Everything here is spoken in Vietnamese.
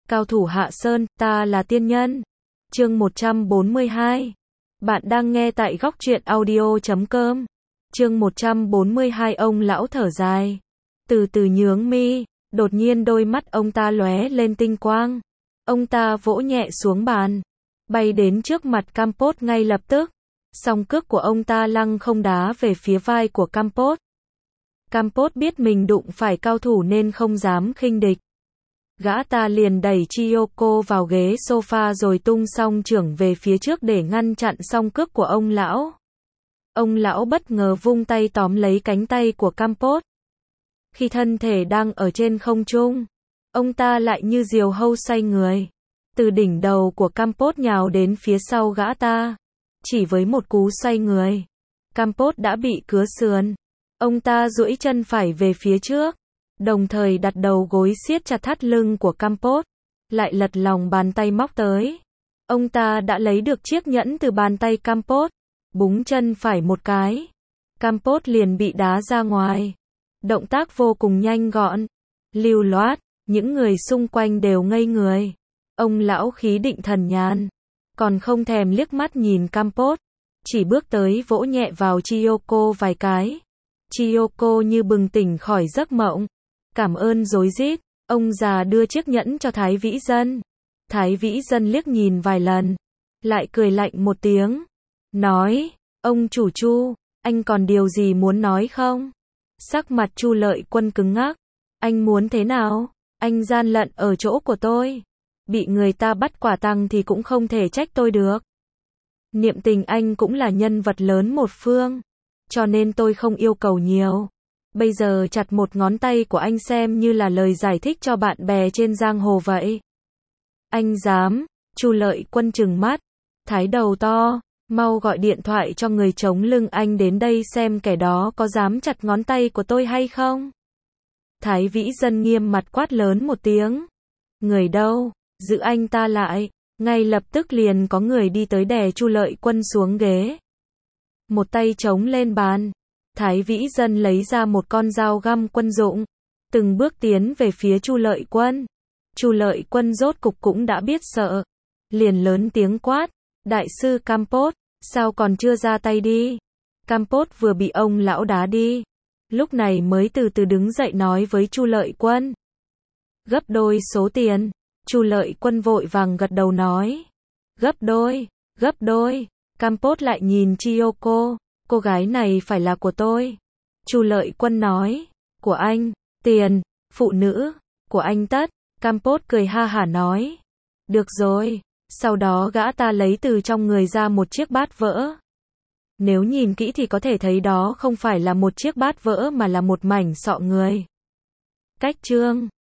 Cao thủ Hạ Sơn, ta là tiên nhân. Chương 142. Bạn đang nghe tại góc truyện audio.com. Chương 142. Ông lão thở dài, từ từ nhướng mi, đột nhiên đôi mắt ông ta lóe lên tinh quang. Ông ta vỗ nhẹ xuống bàn, bay đến trước mặt Campos ngay lập tức. Song cước của ông ta lăng không đá về phía vai của Campos. Campos biết mình đụng phải cao thủ nên không dám khinh địch. Gã ta liền đẩy Chiyoko vào ghế sofa rồi tung song chưởng về phía trước để ngăn chặn song cước của ông lão. Ông lão bất ngờ vung tay tóm lấy cánh tay của Campos. Khi thân thể đang ở trên không trung, ông ta lại như diều hâu xoay người. Từ đỉnh đầu của Campos nhào đến phía sau gã ta. Chỉ với một cú xoay người, Campos đã bị cứa sườn. Ông ta duỗi chân phải về phía trước, đồng thời đặt đầu gối siết chặt thắt lưng của Campos, lại lật lòng bàn tay móc tới. Ông ta đã lấy được chiếc nhẫn từ bàn tay Campos, búng chân phải một cái. Campos liền bị đá ra ngoài. Động tác vô cùng nhanh gọn, lưu loát, những người xung quanh đều ngây người. Ông lão khí định thần nhàn, còn không thèm liếc mắt nhìn Campos, chỉ bước tới vỗ nhẹ vào Chiyoko vài cái. Chiyoko như bừng tỉnh khỏi giấc mộng, cảm ơn rối rít. Ông già đưa chiếc nhẫn cho Thái Vĩ Dân. Thái Vĩ Dân liếc nhìn vài lần, lại cười lạnh một tiếng, nói, ông chủ Chu, anh còn điều gì muốn nói không? Sắc mặt Chu Lợi Quân cứng ngắc, anh muốn thế nào? Anh gian lận ở chỗ của tôi, bị người ta bắt quả tang thì cũng không thể trách tôi được. Niệm Tình anh cũng là nhân vật lớn một phương, cho nên tôi không yêu cầu nhiều. Bây giờ chặt một ngón tay của anh xem như là lời giải thích cho bạn bè trên giang hồ vậy. Anh dám? Chu Lợi Quân trừng mắt, thái đầu to, mau gọi điện thoại cho người chống lưng anh đến đây xem kẻ đó có dám chặt ngón tay của tôi hay không. Thái Vĩ Dân nghiêm mặt quát lớn một tiếng. Người đâu? Giữ anh ta lại. Ngay lập tức liền có người đi tới đè Chu Lợi Quân xuống ghế. Một tay chống lên bàn, Thái Vĩ Dân lấy ra một con dao găm quân dụng, từng bước tiến về phía Chu Lợi Quân. Chu Lợi Quân rốt cục cũng đã biết sợ, liền lớn tiếng quát, đại sư Campos, sao còn chưa ra tay đi? Campos vừa bị ông lão đá đi, lúc này mới từ từ đứng dậy nói với Chu Lợi Quân. Gấp đôi số tiền. Chu Lợi Quân vội vàng gật đầu nói. Gấp đôi, gấp đôi. Campos lại nhìn Chiyoko, cô gái này phải là của tôi. Chu Lợi Quân nói, của anh, tiền, phụ nữ, của anh tất. Campos cười ha hả nói, được rồi. Sau đó gã ta lấy từ trong người ra một chiếc bát vỡ. Nếu nhìn kỹ thì có thể thấy đó không phải là một chiếc bát vỡ mà là một mảnh sọ người. Cách chương